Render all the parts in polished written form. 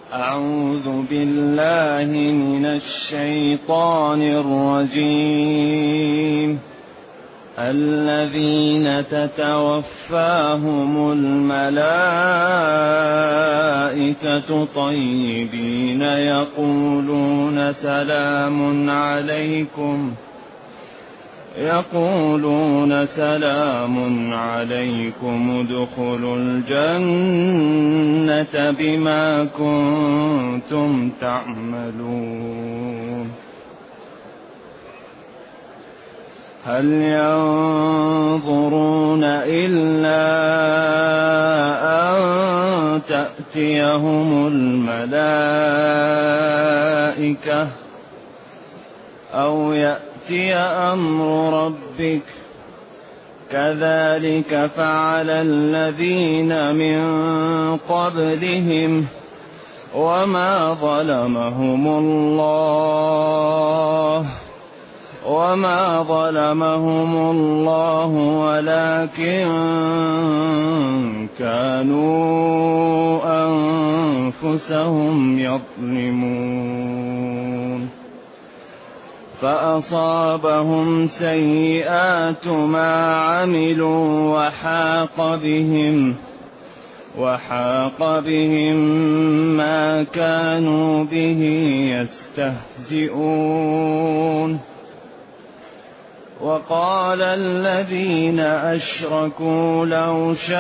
أعوذ بالله من الشيطان الرجيم. الذين تتوفاهم الملائكة طيبين يقولون سلام عليكم ادخلوا الجنة بما كنتم تعملون. هل ينظرون إلا أن تأتيهم الملائكة أو يأتي أمر ربك كذلك فعل الذين من قبلهم وما ظلمهم الله ولكن كانوا أنفسهم يظلمون. فأصابهم سيئات ما عملوا وحاق بهم ما كانوا به يستهزئون. وقال الذين أشركوا لو شاء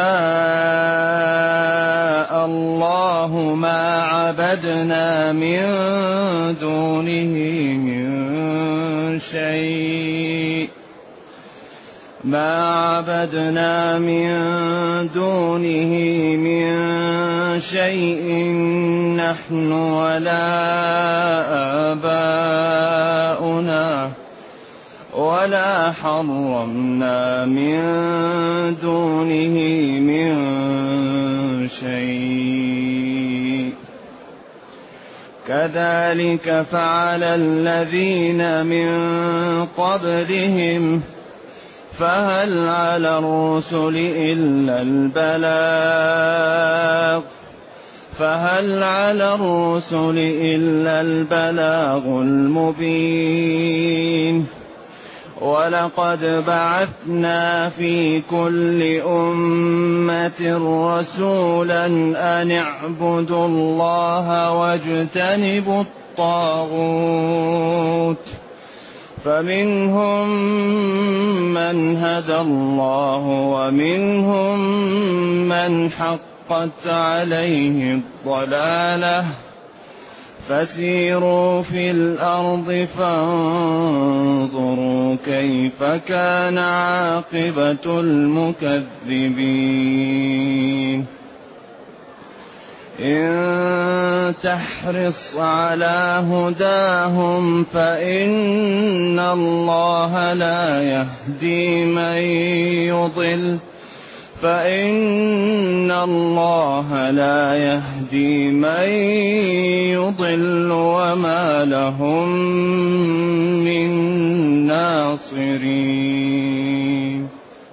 الله ما عبدنا من دونه من شيء نحن ولا آباؤنا ولا حرمنا من دونه من شيء كذلك فعل الذين من قبلهم فهل على الرسل إلا البلاغ المبين. ولقد بعثنا في كل أمة رسولا أن اعبدوا الله واجتنبوا الطاغوت فمنهم من هدى الله ومنهم من حقت عليه الضلالة. فسيروا في الأرض فانظروا كيف كان عاقبة المكذبين. إن تحرص على هداهم فإن الله لا يهدي من يضل وما لهم من ناصرين.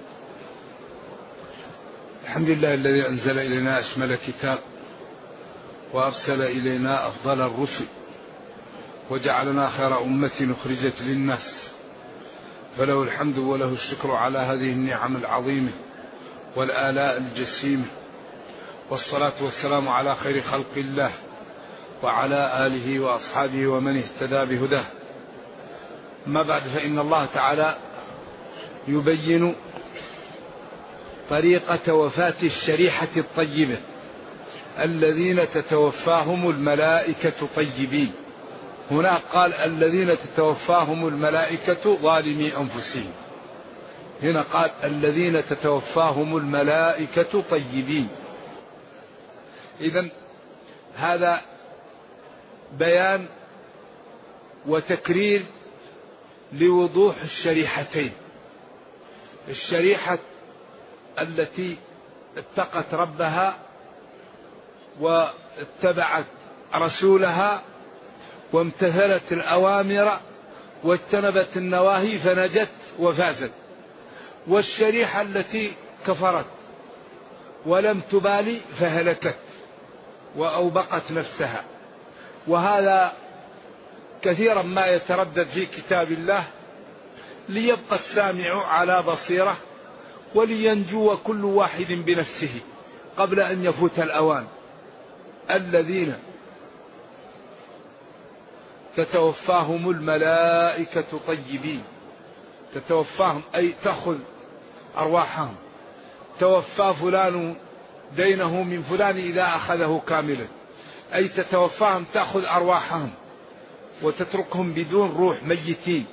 الحمد لله الذي أنزل إلينا أشمل كتاب وأرسل إلينا أفضل الرسل وجعلنا خير أمة أخرجت للناس، فله الحمد وله الشكر على هذه النعم العظيمة والآلاء الجسيمة، والصلاة والسلام على خير خلق الله وعلى آله وأصحابه ومن اهتدى بهداه. ما بعد، فإن الله تعالى يبين طريقة وفاة الشريحة الطيبة الذين تتوفاهم الملائكة طيبين. هنا قال الذين تتوفاهم الملائكة ظالمي أنفسهم، هنا قال الذين تتوفاهم الملائكة طيبين. إذن هذا بيان وتكرير لوضوح الشريحتين، الشريحة التي اتقت ربها واتبعت رسولها وامتثلت الأوامر واجتنبت النواهي فنجت وفازت، والشريحة التي كفرت ولم تبالي فهلكت. وأوبقت نفسها. وهذا كثيرا ما يتردد في كتاب الله ليبقى السامع على بصيرة ولينجو كل واحد بنفسه قبل أن يفوت الأوان. الذين تتوفاهم الملائكة طيبين، تتوفاهم أي تأخذ أرواحهم. توفى فلان دينه من فلان إذا أخذه كاملا، أي تتوفاهم تأخذ أرواحهم وتتركهم بدون روح ميتين.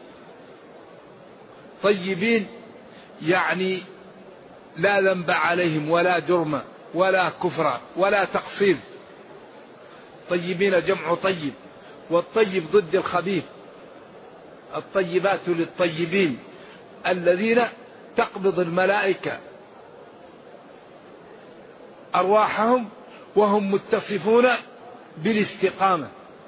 طيبين يعني لا ذنب عليهم ولا جرم ولا كفر ولا تقصير. طيبين جمع طيب، والطيب ضد الخبيث. الطيبات للطيبين الذين تقبض الملائكة أرواحهم وهم متصفون بالاستقامة،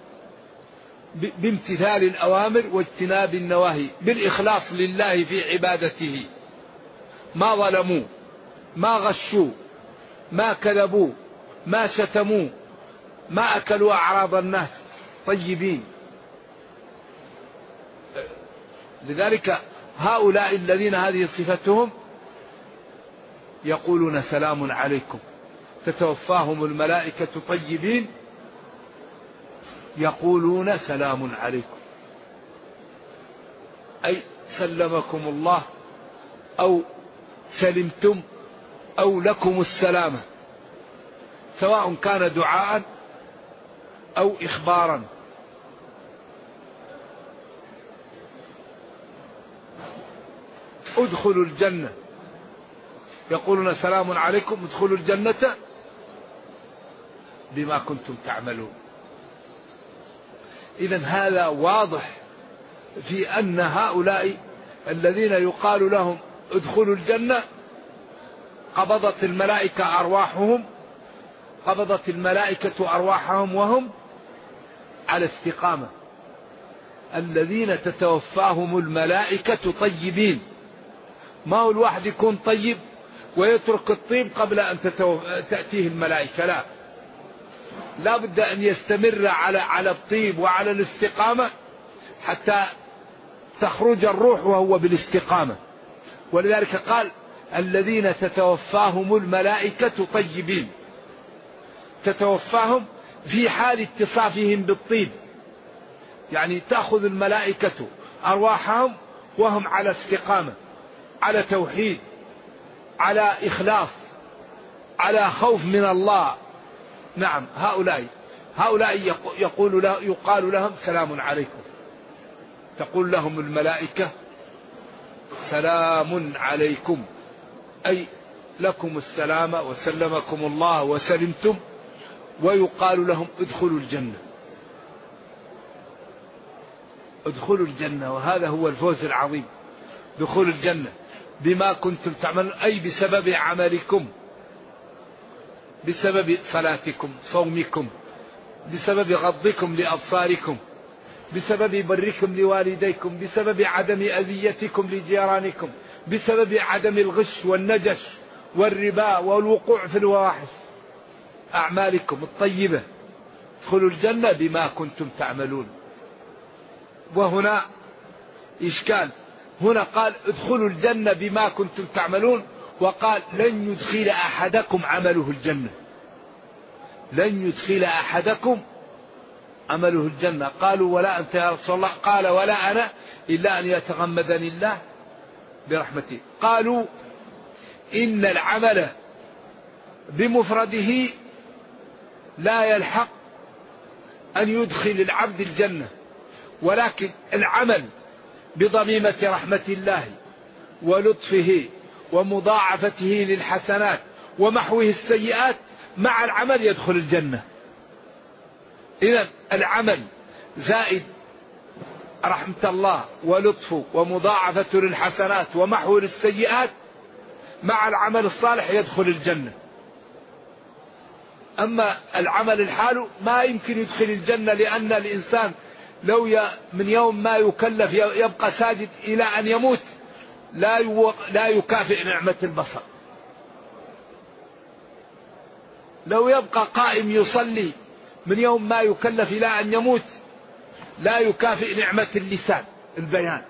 بامتثال الأوامر واجتناب النواهي، بالإخلاص لله في عبادته. ما ظلموا، ما غشوا، ما كذبوا، ما شتموا، ما أكلوا أعراض الناس. طيبين. لذلك هؤلاء الذين هذه صفتهم يقولون سلام عليكم. تتوفاهم الملائكة طيبين يقولون سلام عليكم، أي سلمكم الله أو سلمتم أو لكم السلامة، سواء كان دعاء أو إخبارا. ادخلوا الجنة، يقولون سلام عليكم ادخلوا الجنة بما كنتم تعملون. إذن هذا واضح في أن هؤلاء الذين يقال لهم ادخلوا الجنة قبضت الملائكة أرواحهم، قبضت الملائكة أرواحهم وهم على استقامة. الذين تتوفاهم الملائكة طيبين. ما هو الواحد يكون طيب ويترك الطيب قبل أن تأتيه الملائكة، لا بد أن يستمر على الطيب وعلى الاستقامة حتى تخرج الروح وهو بالاستقامة. ولذلك قال الذين تتوفاهم الملائكة طيبين، تتوفاهم في حال اتصافهم بالطيب، يعني تأخذ الملائكة أرواحهم وهم على استقامة، على توحيد، على إخلاص، على خوف من الله. نعم، هؤلاء يقال لهم سلام عليكم. تقول لهم الملائكة سلام عليكم، أي لكم السلام وسلمكم الله وسلمتم. ويقال لهم ادخلوا الجنة، ادخلوا الجنة. وهذا هو الفوز العظيم، دخول الجنة بما كنتم تعملون، أي بسبب عملكم، بسبب صلاتكم، صومكم، بسبب غضكم لأبصاركم، بسبب بركم لوالديكم، بسبب عدم أذيتكم لجيرانكم، بسبب عدم الغش والنجش والربا والوقوع في الفواحش. أعمالكم الطيبة. ادخلوا الجنة بما كنتم تعملون. وهنا إشكال، هنا قال ادخلوا الجنة بما كنتم تعملون، وقال لن يدخل أحدكم عمله الجنة، لن يدخل أحدكم عمله الجنة. قالوا ولا أنت يا رسول الله؟ قال ولا أنا إلا أن يتغمدني الله برحمته. قالوا إن العمل بمفرده لا يلحق أن يدخل العبد الجنة، ولكن العمل بضميمة رحمة الله ولطفه ومضاعفته للحسنات ومحوه السيئات مع العمل يدخل الجنة. إذن العمل زائد رحمة الله ولطفه ومضاعفته للحسنات ومحوه للسيئات مع العمل الصالح يدخل الجنة. أما العمل الحال ما يمكن يدخل الجنة، لأن الإنسان لو من يوم ما يكلف يبقى ساجد إلى أن يموت لا يكافئ نعمة البصر. لو يبقى قائم يصلي من يوم ما يكلف إلى أن يموت لا يكافئ نعمة اللسان البيان.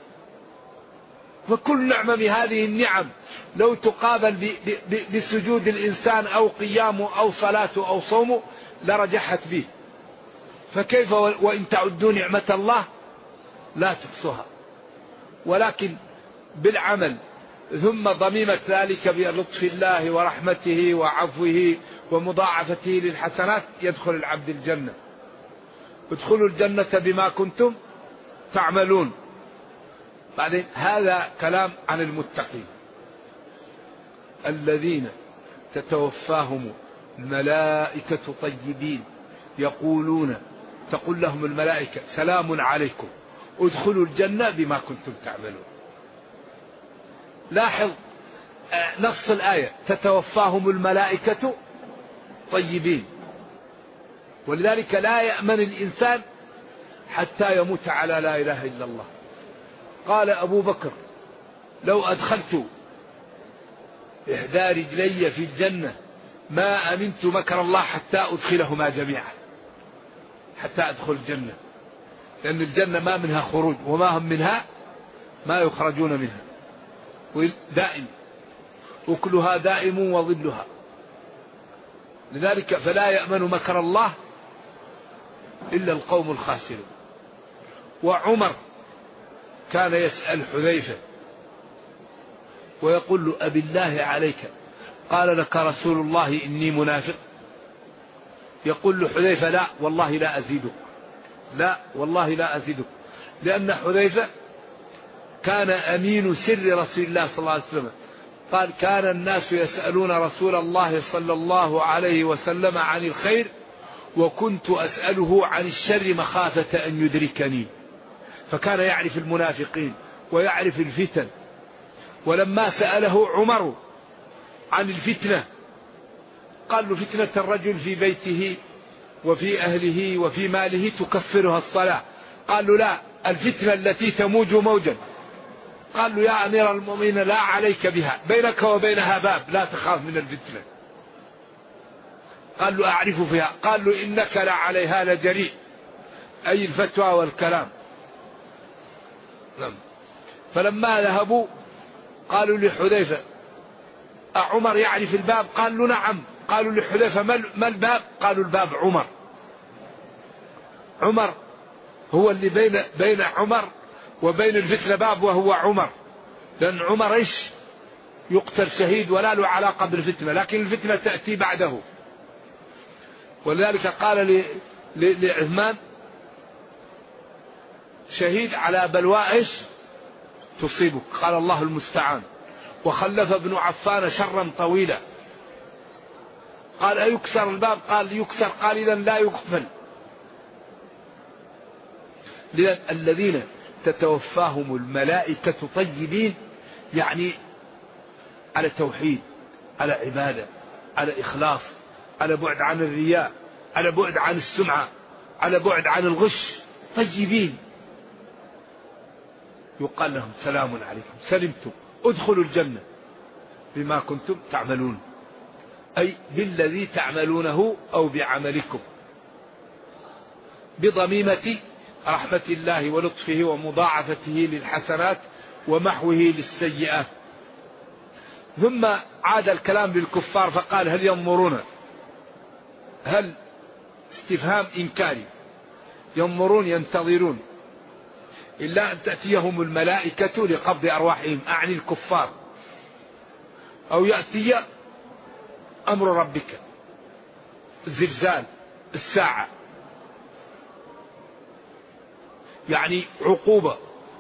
فكل نعمة من هذه النعم لو تقابل بسجود الإنسان أو قيامه أو صلاته أو صومه لرجحت به، فكيف وإن تعدوا نعمة الله لا تحصوها. ولكن بالعمل ثم ضميمة ذلك بلطف الله ورحمته وعفوه ومضاعفته للحسنات يدخل العبد الجنة. ادخلوا الجنة بما كنتم تعملون. بعدين هذا كلام عن المتقين الذين تتوفاهم الملائكة طيبين يقولون، تقول لهم الملائكة سلام عليكم ادخلوا الجنة بما كنتم تعملون. لاحظ نص الآية تتوفاهم الملائكة طيبين، ولذلك لا يأمن الإنسان حتى يموت على لا إله إلا الله. قال أبو بكر لو أدخلت إحدى رجلي في الجنة ما أمنت مكر الله حتى أدخلهما جميعا، حتى أدخل الجنة، لأن الجنة ما منها خروج وما هم منها ما يخرجون منها، دائم أكلها دائم وظلها. لذلك فلا يأمن مكر الله إلا القوم الخاسرون. وعمر كان يسأل حذيفة ويقول له أبي الله عليك قال لك رسول الله إني منافق؟ يقول له حذيفة لا والله لا أزيدك، لا والله لا أزيدك، لأن حذيفة كان أمين سر رسول الله صلى الله عليه وسلم. قال كان الناس يسألون رسول الله صلى الله عليه وسلم عن الخير وكنت أسأله عن الشر مخافة أن يدركني. فكان يعرف المنافقين ويعرف الفتن. ولما سأله عمر عن الفتنة قال له فتنة الرجل في بيته وفي أهله وفي ماله تكفرها الصلاة. قال له لا، الفتنة التي تموج موجا. قال له يا أمير المؤمنين لا عليك بها، بينك وبينها باب لا تخاف من الفتنة. قال له أعرف فيها. قال له إنك لا عليها لجريء، أي الفتوى والكلام. فلما ذهبوا قالوا لحذيفة أعمر يعرف الباب؟ قال له نعم. قالوا لحذيفة ما الباب؟ قالوا الباب عمر. عمر هو اللي بين عمر وبين الفتنة باب، وهو عمر، لأن عمر إيش يقتل شهيد ولا له علاقة بالفتنة، لكن الفتنة تأتي بعده. ولذلك قال لعثمان شهيد على بلوى إيش تصيبك، قال الله المستعان. وخلف ابن عفان شرا طويلا. قال أيكسر الباب؟ قال يكسر. قال إذا لا يقفل. لأن الذين تتوفاهم الملائكة طيبين يعني على توحيد، على عبادة، على إخلاص، على بعد عن الرياء، على بعد عن السمعة، على بعد عن الغش، طيبين. يقال لهم سلام عليكم سلمتم ادخلوا الجنة بما كنتم تعملون، أي بالذي تعملونه أو بعملكم، بضميمة رحمة الله ولطفه ومضاعفته للحسنات ومحوه للسيئات. ثم عاد الكلام للكفار فقال هل ينظرون، هل استفهام إنكاري، ينظرون ينتظرون إلا أن تأتيهم الملائكة لقبض أرواحهم، أعني الكفار، أو يأتي أمر ربك، الزلزال، الساعة، يعني عقوبة،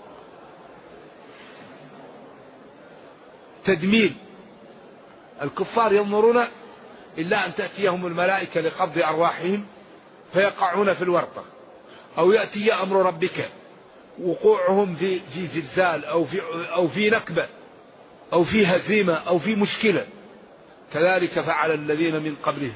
تدمير. الكفار ينظرون إلا أن تأتيهم الملائكة لقبض أرواحهم فيقعون في الورطة، أو يأتي أمر ربك، وقوعهم في زلزال أو في نكبة أو في هزيمة أو في مشكلة. كذلك فعل الذين من قبلهم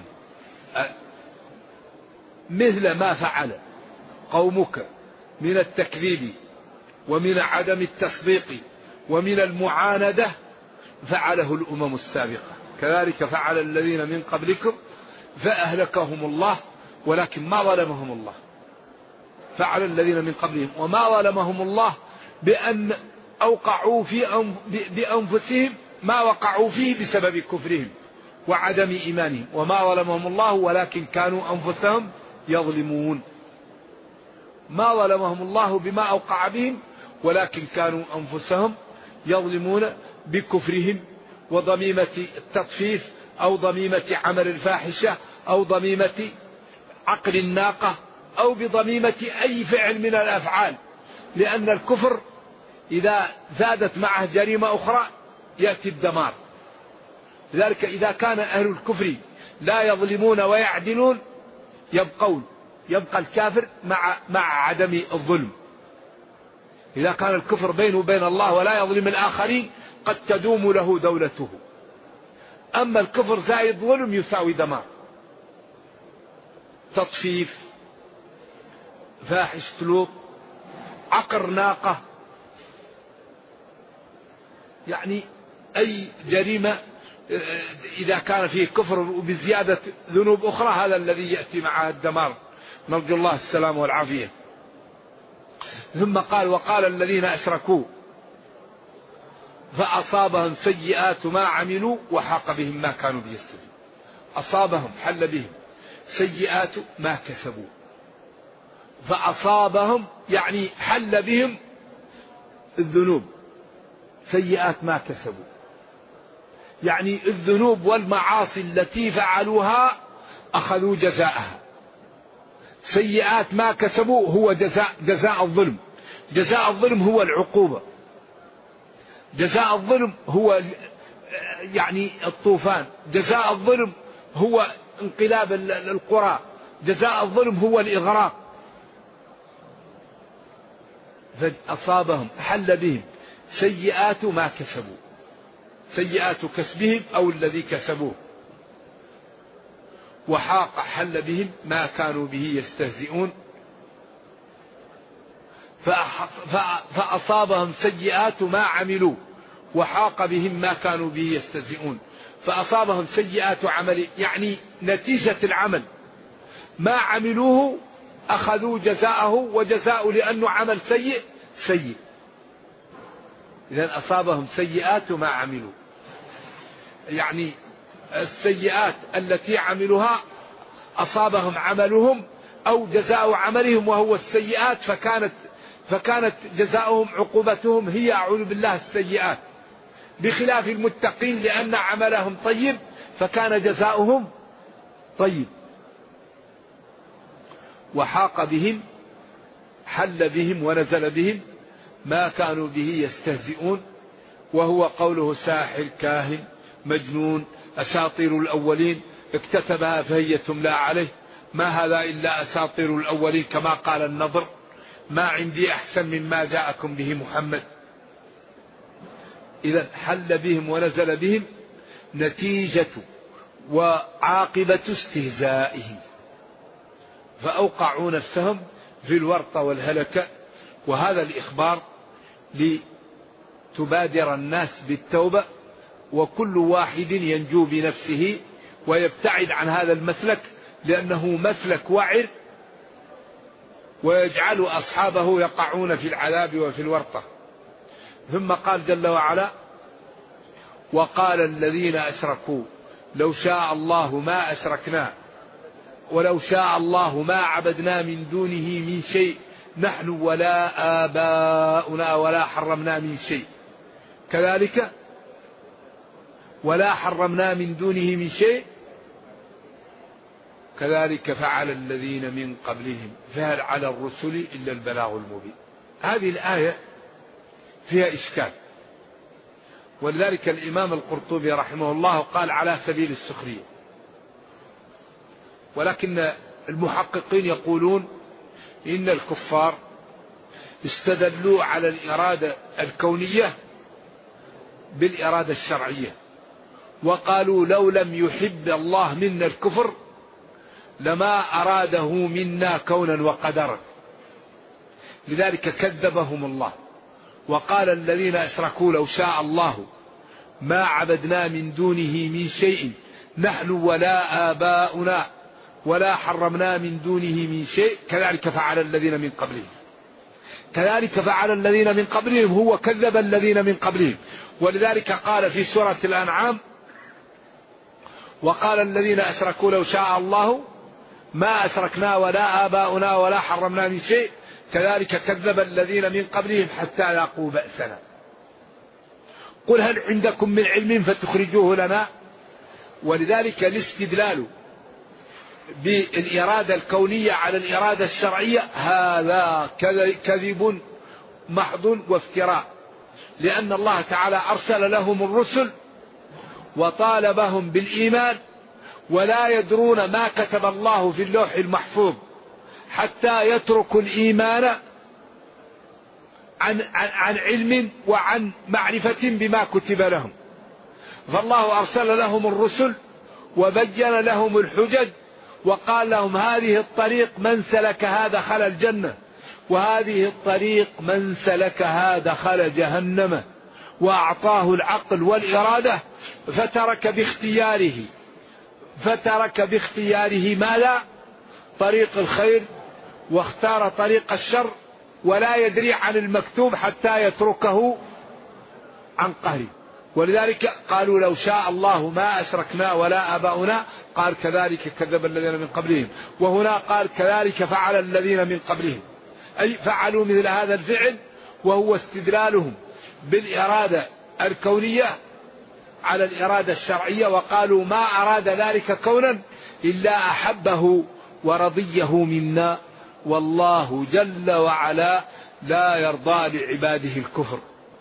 مثل ما فعل قومك من التكذيب ومن عدم التصديق ومن المعاندة فعله الأمم السابقة. كذلك فعل الذين من قبلكم فأهلكهم الله ولكن ما ظلمهم الله. فعل الذين من قبلهم وما ظلمهم الله بأن أوقعوا بأنفسهم ما وقعوا فيه بسبب كفرهم وعدم إيمانهم، وما ظلمهم الله ولكن كانوا أنفسهم يظلمون. ما ظلمهم الله بما أوقع بهم ولكن كانوا أنفسهم يظلمون بكفرهم وضميمة التطفيف أو ضميمة عمل الفاحشة أو ضميمة عقل الناقة أو بضميمة أي فعل من الأفعال، لأن الكفر إذا زادت معه جريمة أخرى يأتي الدمار. لذلك إذا كان أهل الكفر لا يظلمون ويعدلون يبقى الكافر مع عدم الظلم. إذا كان الكفر بينه وبين الله ولا يظلم الآخرين قد تدوم له دولته. أما الكفر زائد ظلم يساوي دمار. تطفيف، فاحش لوط، عقر ناقة، يعني أي جريمة إذا كان فيه كفر وبزيادة ذنوب أخرى هذا الذي يأتي معها الدمار، نرجو الله السلام والعافية. ثم قال وقال الذين أشركوا فأصابهم سيئات ما عملوا وحاق بهم ما كانوا به يستهزئون. أصابهم حل بهم سيئات ما كسبوا، فأصابهم يعني حل بهم الذنوب، سيئات ما كسبوا يعني الذنوب والمعاصي التي فعلوها أخذوا جزاءها. سيئات ما كسبوا هو جزاء الظلم. جزاء الظلم هو العقوبة. جزاء الظلم هو يعني الطوفان. جزاء الظلم هو انقلاب القرى. جزاء الظلم هو الإغراق. فأصابهم حل بهم سيئات ما كسبوا، سيئات كسبهم أو الذي كسبوه، وحاق حل بهم ما كانوا به يستهزئون. فأصابهم سيئات ما عملوا وحاق بهم ما كانوا به يستهزئون. فأصابهم سيئات عمل يعني نتيجة العمل ما عملوه أخذوا جزاءه، وجزاء لأنه عمل سيء. إذن أصابهم سيئات ما عملوا يعني السيئات التي عملوها أصابهم عملهم أو جزاء عملهم وهو السيئات، فكانت جزاؤهم عقوبتهم هي أعوذ بالله السيئات، بخلاف المتقين لأن عملهم طيب فكان جزاؤهم طيب. وحاق بهم حل بهم ونزل بهم ما كانوا به يستهزئون، وهو قوله ساحر كاهن مجنون أساطير الأولين اكتتبها فهي تملى عليه ما هذا إلا أساطير الأولين كما قال النضر ما عندي أحسن مما جاءكم به محمد. إذا حل بهم ونزل بهم نتيجة وعاقبة استهزائهم، فأوقعوا نفسهم في الورطة والهلكة. وهذا الإخبار لتبادر الناس بالتوبة، وكل واحد ينجو بنفسه ويبتعد عن هذا المسلك لأنه مسلك وعر ويجعل أصحابه يقعون في العذاب وفي الورطة. ثم قال جل وعلا وقال الذين أشركوا لو شاء الله ما أشركنا ولو شاء الله ما عبدنا من دونه من شيء نحن ولا آباؤنا ولا حرمنا من شيء كذلك ولا حرمنا من دونه من شيء كذلك فعل الذين من قبلهم فهل على الرسل إلا البلاغ المبين. هذه الآية فيها إشكال، ولذلك الإمام القرطبي رحمه الله قال على سبيل السخرية، ولكن المحققين يقولون إن الكفار استدلوا على الإرادة الكونية بالإرادة الشرعية، وقالوا لو لم يحب الله منا الكفر لما أراده منا كونا وقدرا، لذلك كذبهم الله. وقال الذين أشركوا لو شاء الله ما عبدنا من دونه من شيء نحن ولا آباؤنا ولا حرمنا من دونه من شيء كذلك فعل الذين من قبلهم. كذلك فعل الذين من قبلهم، هو كذب الذين من قبلهم. ولذلك قال في سورة الأنعام: وقال الذين أشركوا لو شاء الله ما أشركنا ولا آباؤنا ولا حرمنا من شيء كذلك كذب الذين من قبلهم حتى لاقوا بأسنا قل هل عندكم من علم فتخرجوه لنا. ولذلك الاستدلال بالإرادة الكونية على الإرادة الشرعية هذا كذب محض وافتراء، لأن الله تعالى أرسل لهم الرسل وطالبهم بالإيمان ولا يدرون ما كتب الله في اللوح المحفوظ حتى يتركوا الإيمان عن علم وعن معرفة بما كتب لهم. فالله أرسل لهم الرسل وبين لهم الحجج وقال لهم هذه الطريق من سلكها دخل الجنة، وهذه الطريق من سلكها دخل جهنم، وأعطاه العقل والإرادة فترك باختياره ماذا؟ طريق الخير، واختار طريق الشر، ولا يدري عن المكتوب حتى يتركه عن قهره. ولذلك قالوا لو شاء الله ما أشركنا ولا آباؤنا، قال كذلك كذب الذين من قبلهم. وهنا قال كذلك فعل الذين من قبلهم، أي فعلوا مثل هذا الفعل، وهو استدلالهم بالإرادة الكونية على الإرادة الشرعية، وقالوا ما أراد ذلك كونا إلا أحبه ورضيه منا، والله جل وعلا لا يرضى لعباده الكفر،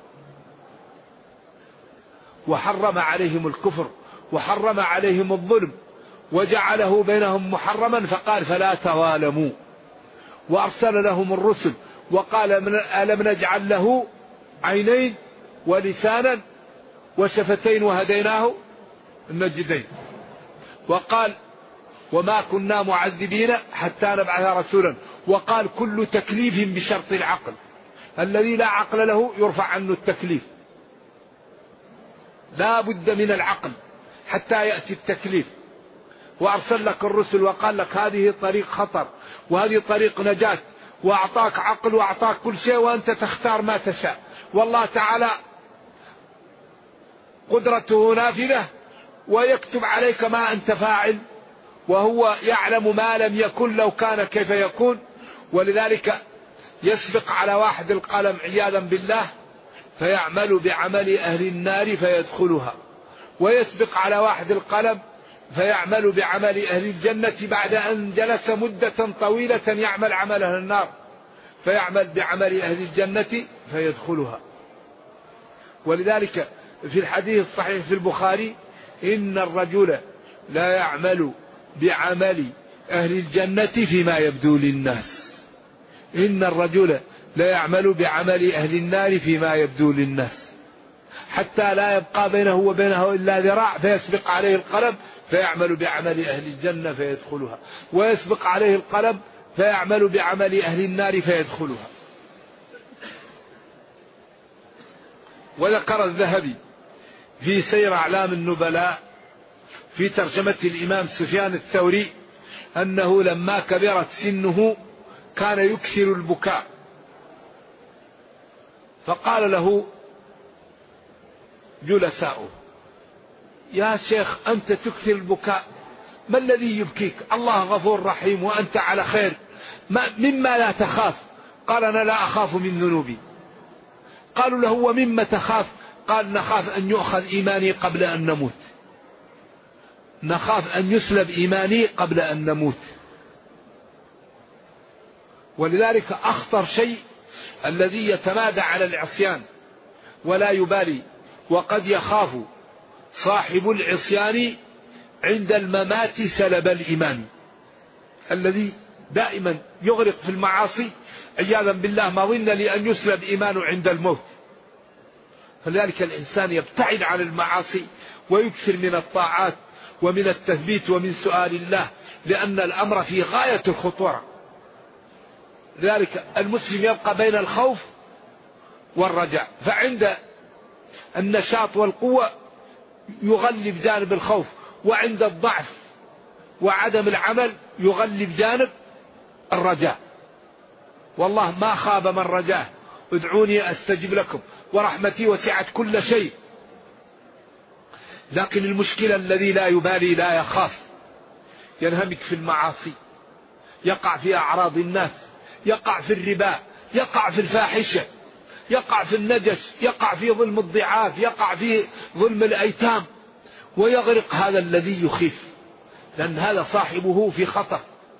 وحرم عليهم الكفر وحرم عليهم الظلم وجعله بينهم محرما، فقال فلا تظالموا. وأرسل لهم الرسل وقال ألم نجعل له عينين ولسانا وشفتين وهديناه النجدين. وقال وما كنا معذبين حتى نبعث رسولا. وقال كل تكليف بشرط العقل، الذي لا عقل له يرفع عنه التكليف، لا بد من العقل حتى يأتي التكليف. وأرسل لك الرسل وقال لك هذه طريق خطر وهذه طريق نجاة، وأعطاك عقل وأعطاك كل شيء وأنت تختار ما تشاء. والله تعالى قدرته نافذة ويكتب عليك ما أنت فاعل، وهو يعلم ما لم يكن لو كان كيف يكون. ولذلك يسبق على واحد القلم عياذا بالله فيعمل بعمل أهل النار فيدخلها، ويسبق على واحد القلم فيعمل بعمل أهل الجنة بعد أن جلس مدة طويلة يعمل عمل أهل النار، فيعمل بعمل أهل الجنة فيدخلها. ولذلك في الحديث الصحيح في البخاري إن الرجل لا يعمل بعمل أهل الجنة فيما يبدو للناس، إن الرجل لا يعمل بعمل أهل النار فيما يبدو للناس، حتى لا يبقى بينه وبينه إلا ذراع فيسبق عليه القلم فيعمل بعمل أهل الجنة فيدخلها، ويسبق عليه القلم فيعمل بعمل أهل النار فيدخلها. وذكر الذهبي في سير أعلام النبلاء في ترجمة الإمام سفيان الثوري أنه لما كبرت سنه كان يكثر البكاء، فقال له جلساؤه يا شيخ أنت تكثر البكاء، ما الذي يبكيك؟ الله غفور رحيم وأنت على خير، مما لا تخاف؟ قال أنا لا أخاف من ذنوبي. قالوا له ومما تخاف؟ قال نخاف أن يؤخذ إيماني قبل أن نموت، نخاف أن يسلب إيماني قبل أن نموت. ولذلك أخطر شيء الذي يتمادى على العصيان ولا يبالي، وقد يخاف صاحب العصيان عند الممات سلب الإيمان، الذي دائما يغرق في المعاصي عياذا بالله مظنة لأن يسلب إيمانه عند الموت. فلذلك الإنسان يبتعد عن المعاصي ويكثر من الطاعات ومن التثبيت ومن سؤال الله، لأن الأمر في غاية الخطورة. لذلك المسلم يبقى بين الخوف والرجاء، فعند النشاط والقوة يغلب جانب الخوف، وعند الضعف وعدم العمل يغلب جانب الرجاء. والله ما خاب من رجاه، ادعوني أستجب لكم ورحمتي وسعت كل شيء. لكن المشكلة الذي لا يبالي لا يخاف، ينهمك في المعاصي، يقع في أعراض الناس، يقع في الربا، يقع في الفاحشة، يقع في النجش، يقع في ظلم الضعاف، يقع في ظلم الأيتام، ويغرق هذا الذي يخيف، لأن هذا صاحبه في خطر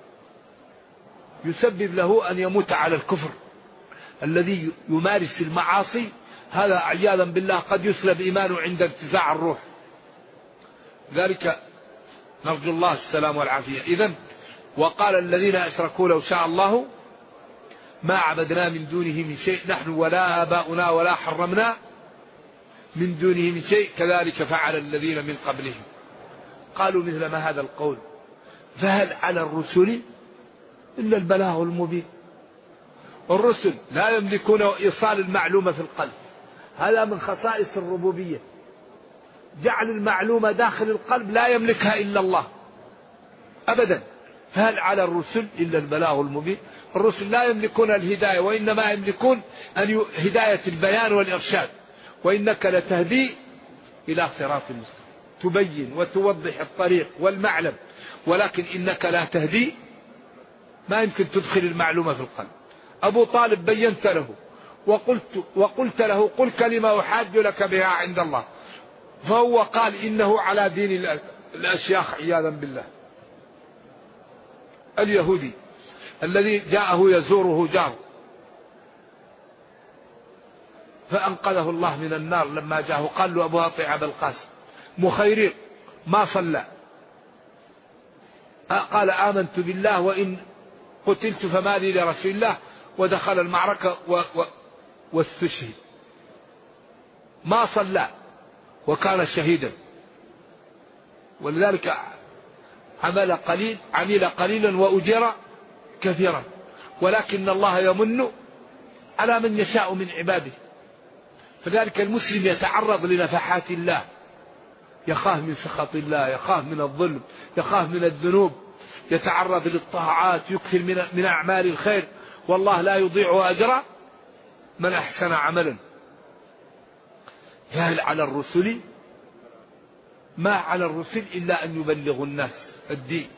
يسبب له أن يموت على الكفر. الذي يمارس المعاصي هذا عياذا بالله قد يسلب إيمانه عند ارتفاع الروح. ذلك نرجو الله السلام والعافية. إذن وقال الذين أشركوا لو شاء الله ما عبدنا من دونه من شيء نحن ولا آباؤنا ولا حرمنا من دونه من شيء كذلك فعل الذين من قبلهم. قالوا مثل ما هذا القول، فهل على الرسل إلا البلاغ المبين. الرسل لا يملكون إيصال المعلومة في القلب، هذا من خصائص الربوبية، جعل المعلومة داخل القلب لا يملكها إلا الله أبدا. فهل على الرسل إلا البلاغ المبين. الرسل لا يملكون الهداية، وإنما يملكون هداية البيان والإرشاد. وإنك لتهدي إلى صراط مستقيم، تبين وتوضح الطريق والمعلم، ولكن إنك لا تهدي، ما يمكن تدخل المعلومة في القلب. أبو طالب بينت له وقلت له قل كلمة أحاج لك بها عند الله، فهو قال إنه على دين الأشياخ عياذا بالله. اليهودي الذي جاءه يزوره جاره فأنقذه الله من النار لما جاءه، قال له أبو أطيع أبا القاسم مخيرين ما صلى، قال آمنت بالله وإن قتلت فما لي لرسول الله، ودخل المعركة واستشهد، ما صلى وكان شهيدا. ولذلك عمل قليلا وأجر كثيرا، ولكن الله يمن على من يشاء من عباده. فذلك المسلم يتعرض لنفحات الله، يخاف من سخط الله، يخاف من الظلم، يخاف من الذنوب، يتعرض للطاعات، يكثر من أعمال الخير، والله لا يضيع أجر من أحسن عملا. فهل على الرسل ما على الرسل إلا أن يبلغوا الناس الدين.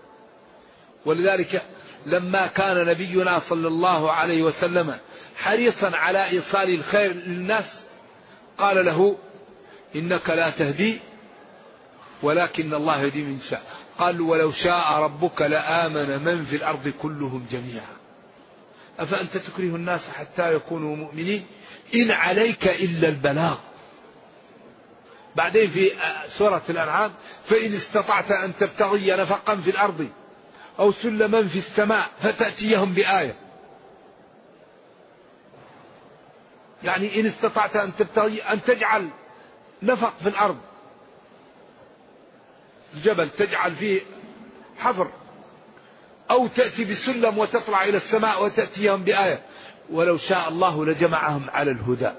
ولذلك لما كان نبينا صلى الله عليه وسلم حريصا على إيصال الخير للناس قال له إنك لا تهدي ولكن الله يهدي من شاء. قال ولو شاء ربك لآمن من في الأرض كلهم جميعا أفأنت تكره الناس حتى يكونوا مؤمنين إن عليك إلا البلاغ. بعدين في سورة الأنعام فإن استطعت أن تبتغي نفقا في الأرض أو سلما في السماء فتأتيهم بآية. يعني إن استطعت أن تبتغي أن تجعل نفق في الأرض، الجبل تجعل فيه حفر، أو تأتي بسلم وتطلع إلى السماء وتأتيهم بآية. ولو شاء الله لجمعهم على الهدى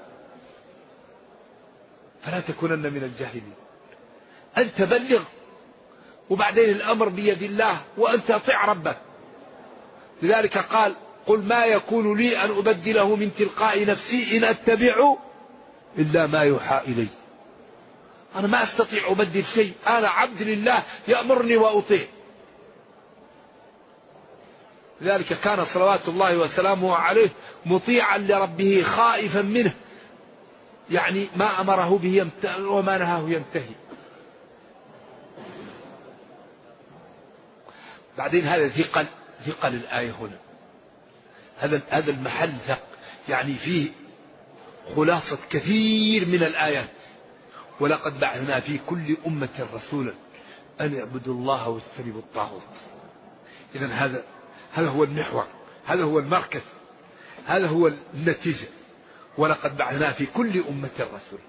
فلا تكونن من الجاهلين. أنت بلغ، وبعدين الأمر بيد الله، وأنت أطيع ربك. لذلك قال قل ما يكون لي أن أبدله من تلقاء نفسي إن أتبع إلا ما يوحى إلي. أنا ما أستطيع أبدل شيء، أنا عبد لله يأمرني وأطيع. لذلك كان صلوات الله وسلامه عليه مطيعا لربه خائفا منه، يعني ما أمره به وما نهاه ينتهي. بعدين هذا ثقل الآية هنا، هذا المحل يعني فيه خلاصة كثير من الآيات. ولقد بعثنا في كل أمة رسولا أن اعبدوا الله واجتنبوا الطاغوت. إذن هذا هو المحور، هذا هو المركز، هذا هو النتيجة. ولقد بعثنا في كل أمة رسولا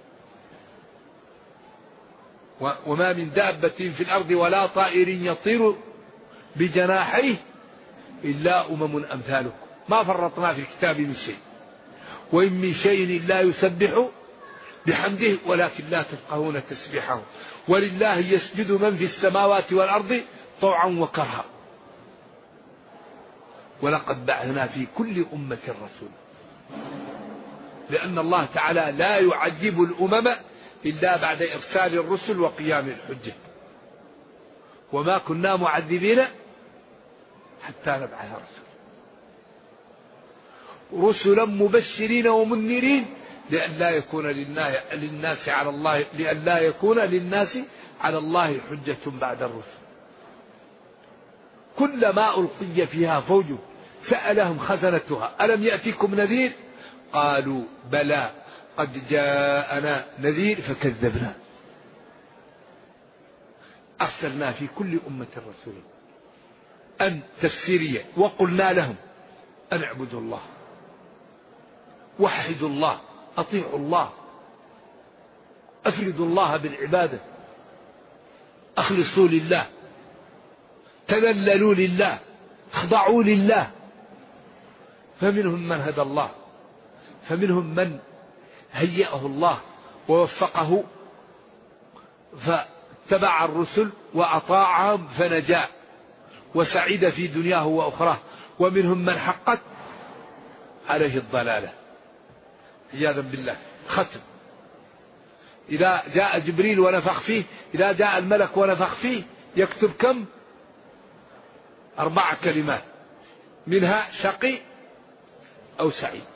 وما من دابة في الأرض ولا طائر يطير بجناحيه إلا أمم أمثالكم ما فرطنا في الكتاب من شيء وإن من شيء إلا يسبح بحمده ولكن لا تفقهون تسبيحهم. ولله يسجد من في السماوات والأرض طوعا وكرها. ولقد بعثنا في كل أمة رسولا، لأن الله تعالى لا يعذب الأمم إلا بعد إرسال الرسل وقيام الحجة. وما كنا معذبين حتى نبعث رسلا مبشرين ومنذرين لئلا يكون للناس على الله حجة بعد الرسل. كلما ألقي فيها فوج سألهم خزنتها ألم يأتكم نذير قالوا بلى قد جاءنا نذير فكذبنا. أرسلنا في كل أمة رسولا أن تفسيرية وقلنا لهم أن اعبدوا الله، وحدوا الله، أطيعوا الله، أفردوا الله بالعبادة، أخلصوا لله، تذللوا لله، اخضعوا لله. فمنهم من هدى الله، فمنهم من هيأه الله ووفقه فاتبع الرسل وأطاعهم فنجا وسعيد في دنياه وأخراه. ومنهم من حقت عليه الضلالة عياذا بالله. ختم. إذا جاء جبريل ونفخ فيه، إذا جاء الملك ونفخ فيه يكتب كم؟ 4 كلمات، منها شقي أو سعيد.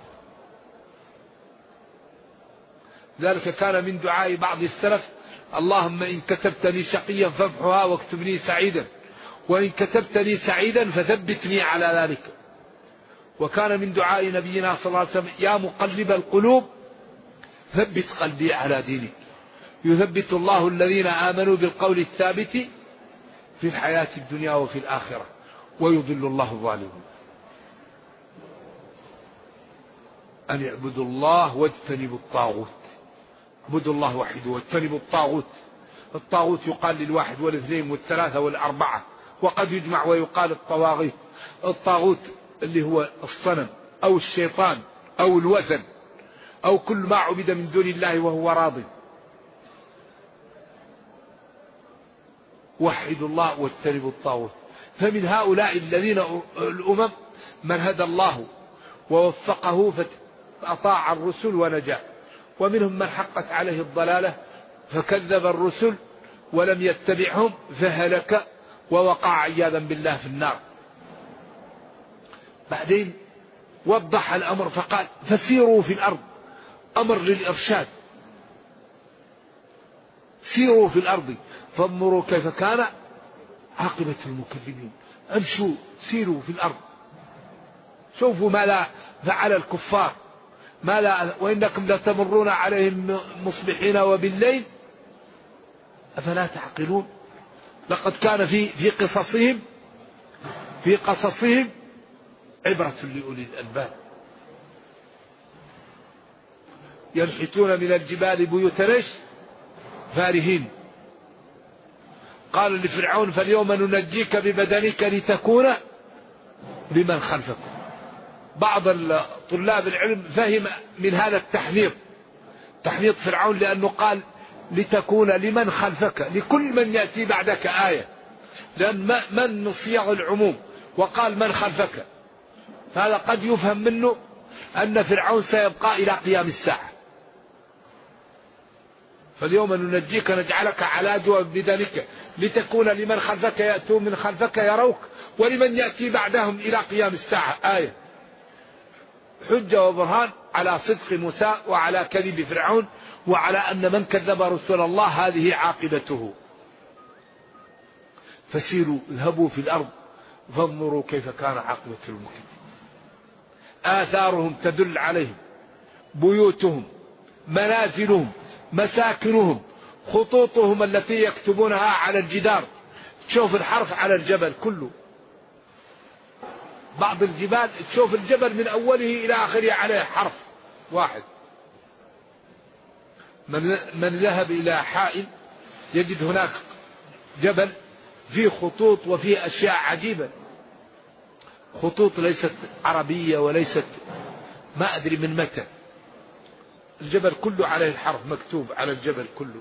ذلك كان من دعاء بعض السلف: اللهم إن كتبتني شقيا فامحها واكتبني سعيدا، وإن كتبتني سعيدا فثبتني على ذلك. وكان من دعاء نبينا صلى الله عليه وسلم: يا مقلب القلوب ثبت قلبي على دينك. يثبت الله الذين آمنوا بالقول الثابت في الحياة الدنيا وفي الآخرة، ويضل الله الظالمين. أن يعبدوا الله واجتنبوا الطاغوت. اعبدوا الله وحده واجتنبوا الطاغوت. الطاغوت يقال للواحد والاثنين والثلاثة والأربعة، وقد يجمع ويقال الطواغيت. الطاغوت اللي هو الصنم أو الشيطان أو الوثن أو كل ما عبد من دون الله وهو راض. وحدوا الله واجتنبوا الطاغوت. فمن هؤلاء الذين الأمم من هدى الله ووفقه فأطاع الرسل ونجا، ومنهم من حقت عليه الضلالة فكذب الرسل ولم يتبعهم فهلك ووقع عياذا بالله في النار. بعدين وضح الأمر فقال: فسيروا في الأرض. أمر للإرشاد: سيروا في الأرض فانظروا كيف كان عاقبة المكذبين. امشوا سيروا في الأرض، شوفوا ما لا فعل الكفار، ما لا وإنكم لتمرون عليهم مصبحين وبالليل أفلا تعقلون. لقد كان في قصصهم عبرة لأولي الألباب. ينحتون من الجبال بيوتا فارهين. قال لفرعون: فاليوم ننجيك ببدنك لتكون لمن خلفك. بعض طلاب العلم فهم من هذا تحنيط فرعون، لأنه قال لتكون لمن خلفك، لكل من يأتي بعدك آية، لأن من صيغ العموم وقال من خلفك، هذا قد يفهم منه أن فرعون سيبقى إلى قيام الساعة. فاليوم ننجيك نجعلك على جواب بدنك لتكون لمن خلفك يأتون من خلفك يروك ولمن يأتي بعدهم إلى قيام الساعة آية. حجة وبرهان على صدق موسى وعلى كذب فرعون وعلى أن من كذب رسول الله هذه عاقبته. فسيروا اذهبوا في الأرض فانظروا كيف كان عاقبة المكذبين. آثارهم تدل عليهم، بيوتهم، منازلهم، مساكنهم، خطوطهم التي يكتبونها على الجدار. تشوف الحرف على الجبل كله. بعض الجبال تشوف الجبل من أوله إلى آخره عليه حرف واحد. من ذهب إلى حائل يجد هناك جبل فيه خطوط وفيه أشياء عجيبة، خطوط ليست عربية وليست ما أدري من متى، الجبل كله عليه الحرف مكتوب على الجبل كله.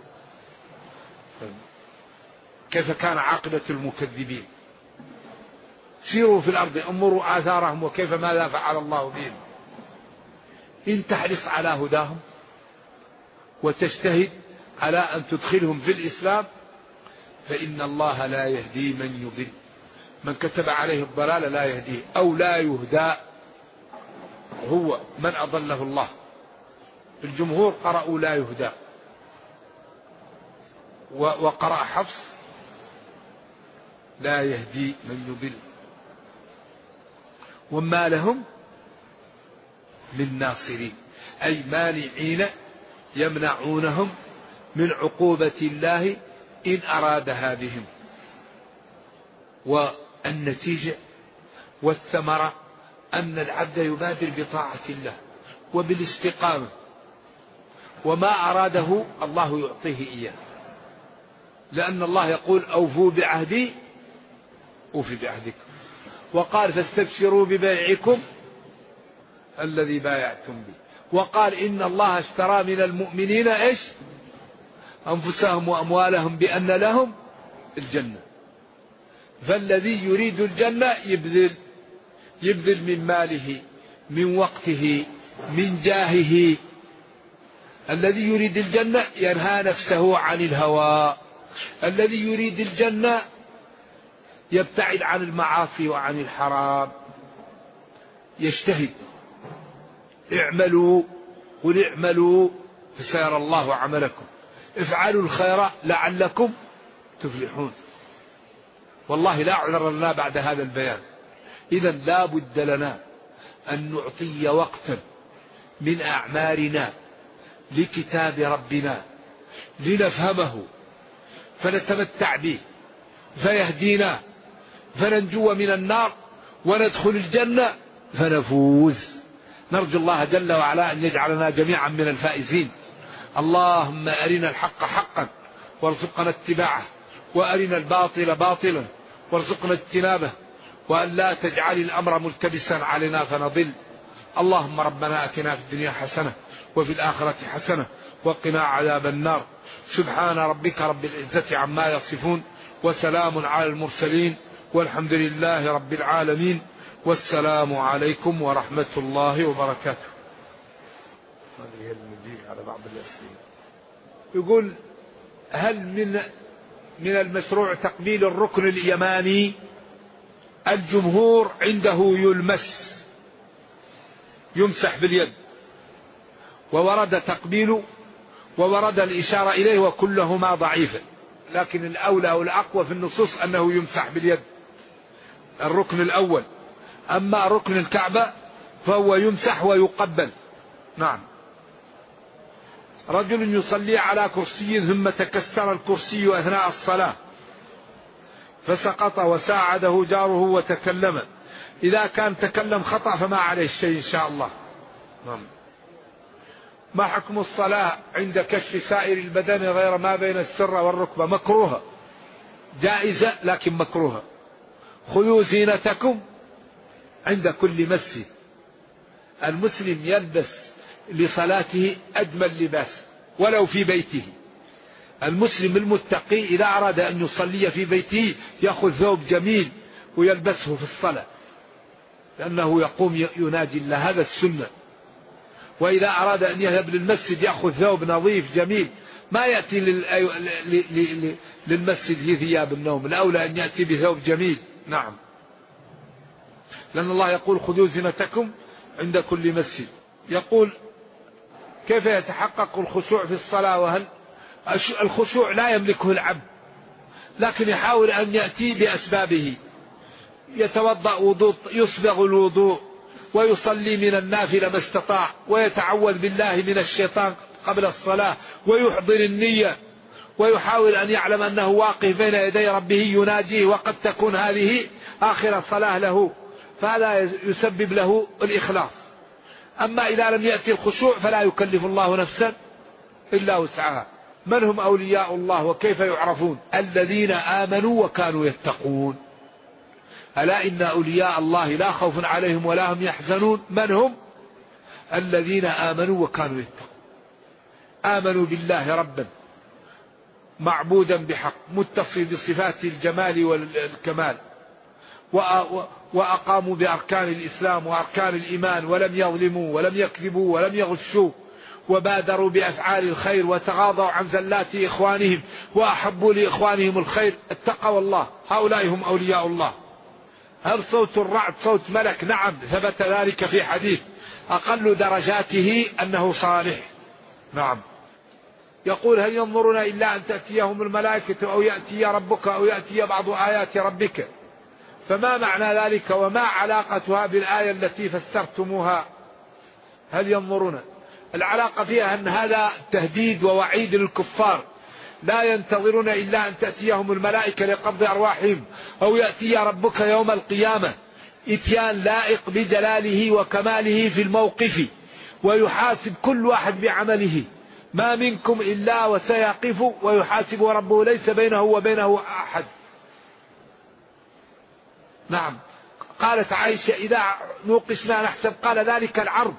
كيف كان عاقبة المكذبين؟ سيروا في الأرض انظروا آثارهم وكيف ماذا فعل الله بهم. إن تحرص على هداهم وتجتهد على أن تدخلهم في الإسلام فإن الله لا يهدي من يضل. من كتب عليه الضلال لا يهديه أو لا يهدى هو من أضله الله. الجمهور قرأوا لا يهدى، وقرأ حفص لا يهدي من يضل وما لهم من ناصرين، أي مانعين يمنعونهم من عقوبة الله إن أرادها بهم. والنتيجة والثمرة أن العبد يبادر بطاعة الله وبالاستقامة، وما أراده الله يعطيه إياه، لأن الله يقول أوفوا بعهدي أوفي بعهدكم، وقال فاستبشروا ببيعكم الذي بايعتم به، وقال إن الله اشترى من المؤمنين إيش؟ أنفسهم وأموالهم بأن لهم الجنة. فالذي يريد الجنة يبذل من ماله من وقته من جاهه. الذي يريد الجنة ينهى نفسه عن الهوى. الذي يريد الجنة يبتعد عن المعاصي وعن الحرام، يجتهد. اعملوا قل اعملوا فسيرى الله عملكم افعلوا الخير لعلكم تفلحون. والله لا عذر لنا بعد هذا البيان. إذا لا بد لنا أن نعطي وقتا من أعمارنا لكتاب ربنا لنفهمه فنتمتع به فيهدينا فننجو من النار وندخل الجنة فنفوز. نرجو الله جل وعلا أن يجعلنا جميعا من الفائزين. اللهم أرنا الحق حقا وارزقنا اتباعه، وأرنا الباطل باطلا وارزقنا اجتنابه، وأن لا تجعل الأمر ملتبسا علينا فنضل. اللهم ربنا أتنا في الدنيا حسنة وفي الآخرة حسنة وقنا عذاب النار. سبحان ربك رب العزة عما يصفون وسلام على المرسلين والحمد لله رب العالمين. والسلام عليكم ورحمة الله وبركاته. هذه المجيء على بعض الأسئلة. يقول هل من المشروع تقبيل الركن اليماني؟ الجمهور عنده يمسح باليد، وورد تقبيله وورد الإشارة إليه وكلهما ضعيفة، لكن الأولى والأقوى في النصوص أنه يمسح باليد الركن الأول. أما ركن الكعبة فهو يمسح ويقبل. نعم. رجل يصلي على كرسي ثم تكسر الكرسي أثناء الصلاة فسقط وساعده جاره وتكلم، إذا كان تكلم خطأ فما عليه الشيء إن شاء الله. نعم. ما حكم الصلاة عند كشف سائر البدن غير ما بين السرة والركبة؟ مكروهة، جائزة لكن مكروهة. خذوا زينتكم عند كل مسجد. المسلم يلبس لصلاته أجمل لباس ولو في بيته. المسلم المتقي إذا أراد أن يصلي في بيته يأخذ ثوب جميل ويلبسه في الصلاة، لأنه يقوم يناجي الله، هذا السنة. وإذا أراد أن يذهب للمسجد يأخذ ثوب نظيف جميل، ما يأتي للمسجد في ثياب النوم، الأولى أن يأتي بثوب جميل. نعم. لأن الله يقول خذوا زينتكم عند كل مسجد. يقول كيف يتحقق الخشوع في الصلاة؟ وهل الخشوع لا يملكه العبد، لكن يحاول أن يأتي بأسبابه، يتوضأ وضوء، يصبغ الوضوء، ويصلي من النافلة ما استطاع، ويتعوذ بالله من الشيطان قبل الصلاة، ويحضر النية، ويحاول أن يعلم أنه واقف بين يدي ربه يناديه، وقد تكون هذه آخر صلاة له، فهذا يسبب له الإخلاص. أما إذا لم يأتي الخشوع فلا يكلف الله نفسا إلا وسعها. من هم أولياء الله وكيف يعرفون؟ الذين آمنوا وكانوا يتقون. ألا إن أولياء الله لا خوف عليهم ولا هم يحزنون. من هم؟ الذين آمنوا وكانوا يتقون. آمنوا بالله ربا معبودا بحق متصل بصفات الجمال والكمال، وأقاموا بأركان الإسلام وأركان الإيمان، ولم يظلموا ولم يكذبوا ولم يغشوا، وبادروا بأفعال الخير، وتغاضوا عن زلات إخوانهم، وأحبوا لإخوانهم الخير، اتقوا الله، هؤلاء هم أولياء الله. هل صوت الرعد صوت ملك؟ نعم، ثبت ذلك في حديث أقل درجاته أنه صالح. نعم. يقول هل ينظرون إلا أن تأتيهم الملائكة أو يأتي ربك أو يأتي بعض آيات ربك؟ فما معنى ذلك وما علاقتها بالآية التي فسرتموها؟ هل ينظرون؟ العلاقة فيها أن هذا تهديد ووعيد للكفار، لا ينتظرون إلا أن تأتيهم الملائكة لقبض أرواحهم أو يأتي ربك يوم القيامة، إتيان لائق بجلاله وكماله في الموقف، ويحاسب كل واحد بعمله، ما منكم إلا وسيقف ويحاسب ربه ليس بينه وبينه أحد. نعم. قالت عائشة إذا نوقشنا نحسب، قال ذلك العرض.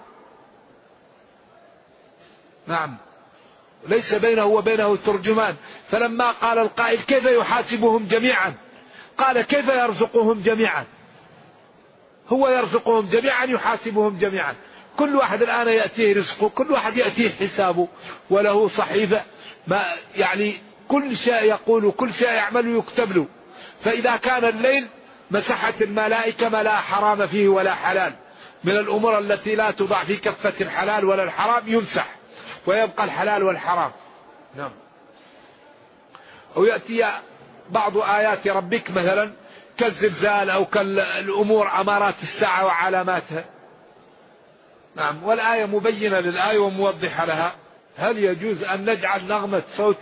نعم، ليس بينه وبينه ترجمان. فلما قال القائل كيف يحاسبهم جميعا، قال كيف يرزقهم جميعا؟ هو يرزقهم جميعا يحاسبهم جميعا. كل واحد الآن يأتيه رزقه، كل واحد يأتيه حسابه وله صحيفة، ما يعني كل شيء يقول كل شيء يعمل يكتب له. فإذا كان الليل مسحت الملائكة ما لا حرام فيه ولا حلال، من الأمور التي لا تضع في كفة الحلال ولا الحرام يمسح، ويبقى الحلال والحرام. نعم. أو يأتي بعض آيات ربك مثلا كالزلزال أو كالأمور أمارات الساعة وعلاماتها. نعم. والآية مبينة للآية وموضحة لها. هل يجوز أن نجعل نغمة صوت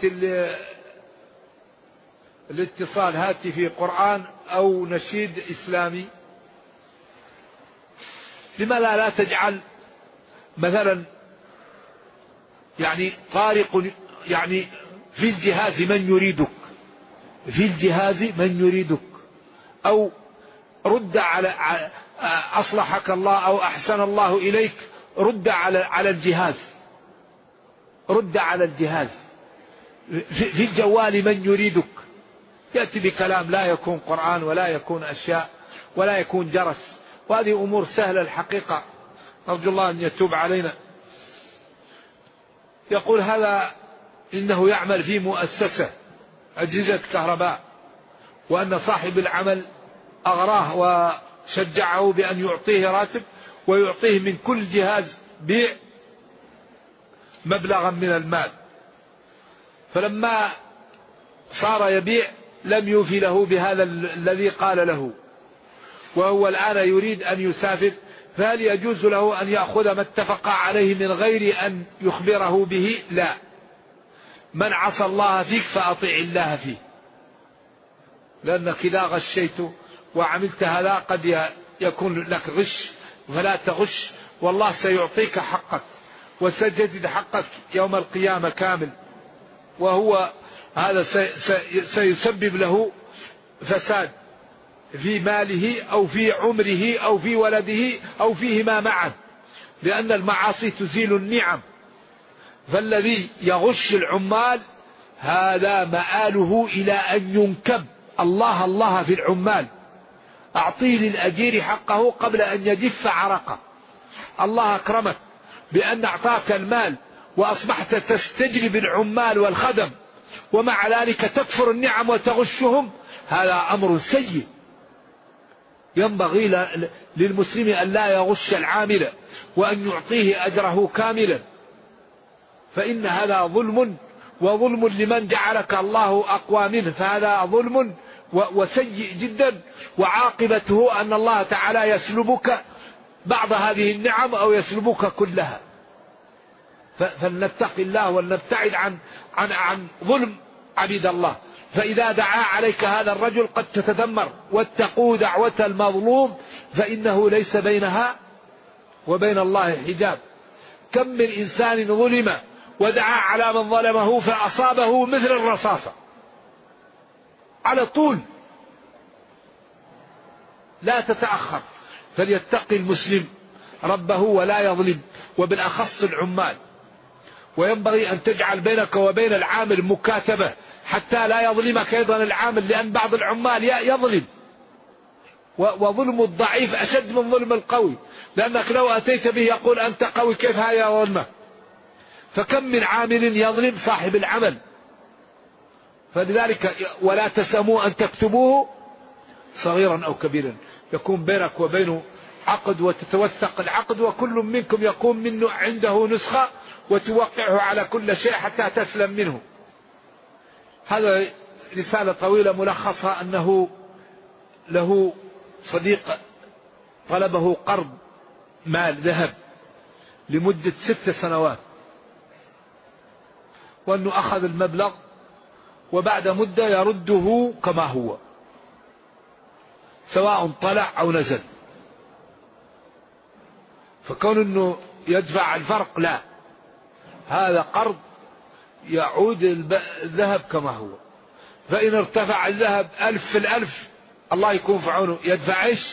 الاتصال هاتفي قرآن أو نشيد إسلامي؟ لما لا تجعل مثلا يعني طارق يعني في الجهاز من يريدك، في الجهاز من يريدك، أو رد على أصلحك الله أو أحسن الله إليك، رد على الجهاز، رد على الجهاز. في الجوال من يريدك، يأتي بكلام لا يكون قرآن ولا يكون أشياء ولا يكون جرس، وهذه أمور سهلة الحقيقة، نرجو الله أن يتوب علينا. يقول هذا إنه يعمل في مؤسسة أجهزة كهرباء، وأن صاحب العمل أغراه وشجعه بأن يعطيه راتب ويعطيه من كل جهاز بيع مبلغا من المال، فلما صار يبيع لم يوفي له بهذا الذي قال له، وهو الآن يريد أن يسافر، فهل يجوز له أن يأخذ ما اتفق عليه من غير أن يخبره به؟ لا. من عصى الله فيك فأطع الله فيه، لأنك إذا غشيت وعملت هذا قد يكون لك غش، فلا تغش، والله سيعطيك حقك وسيجدد حقك يوم القيامة كامل، وهو هذا سيسبب له فساد في ماله أو في عمره أو في ولده أو فيهما معا، لأن المعاصي تزيل النعم. فالذي يغش العمال هذا مآله إلى أن ينكب. الله في العمال، أعطيه للأجير حقه قبل أن يجف عرقه. الله أكرمك بأن أعطاك المال وأصبحت تستجلب العمال والخدم، ومع ذلك تكفر النعم وتغشهم، هذا أمر سيء. ينبغي للمسلم أن لا يغش العامل وأن يعطيه أجره كاملا، فإن هذا ظلم، وظلم لمن جعلك الله أقوى منه، فهذا ظلم وسيء جدا، وعاقبته أن الله تعالى يسلبك بعض هذه النعم أو يسلبك كلها. فلنتق الله ولنبتعد عن ظلم عبيد الله. فإذا دعا عليك هذا الرجل قد تتدمر، واتقوا دعوة المظلوم فإنه ليس بينها وبين الله حجاب. كم من إنسان ظلم ودعا على من ظلمه فأصابه مثل الرصاصة على طول، لا تتأخر. فليتقي المسلم ربه ولا يظلم، وبالأخص العمال. وينبغي أن تجعل بينك وبين العامل مكاتبة حتى لا يظلمك أيضا العامل، لأن بعض العمال يظلم، وظلم الضعيف أشد من ظلم القوي، لأنك لو أتيت به يقول أنت قوي كيف هاي ظلمه. فكم من عامل يظلم صاحب العمل. فلذلك ولا تسأموا أن تكتبوه صغيرا أو كبيرا، يكون بينك وبينه عقد وتتوثق العقد، وكل منكم يكون منه عنده نسخة وتوقعه على كل شيء حتى تسلم منه. هذا رسالة طويلة ملخصها أنه له صديق طلبه قرض مال ذهب لمدة 6 سنوات، وأنه أخذ المبلغ وبعد مدة يرده كما هو سواء طلع أو نزل. فكون أنه يدفع الفرق لا، هذا قرض يعود الذهب كما هو. فإن ارتفع الذهب 1000 في 1000 الله يكون في عونه يدفع ايش؟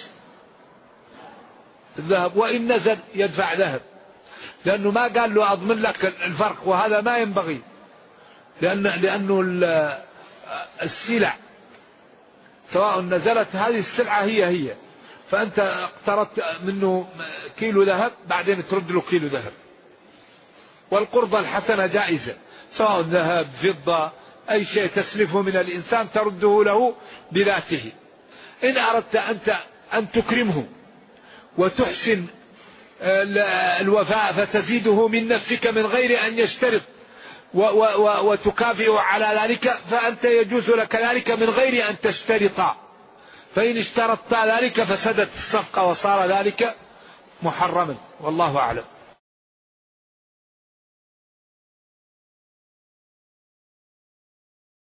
الذهب. وإن نزل يدفع ذهب، لأنه ما قال له أضمن لك الفرق، وهذا ما ينبغي، لأنه السلع سواء نزلت هذه السلعة هي، فأنت اقترضت منه كيلو ذهب بعدين ترد له كيلو ذهب. والقرض الحسنة جائزة، سواء ذهب فضة أي شيء تسلفه من الإنسان ترده له بذاته. إن أردت أنت أن تكرمه وتحسن الوفاء فتزيده من نفسك من غير أن يشترط وتكافئه على ذلك، فأنت يجوز لك ذلك من غير أن تشترط. فإن اشترطت ذلك فسدت الصفقة وصار ذلك محرما، والله أعلم.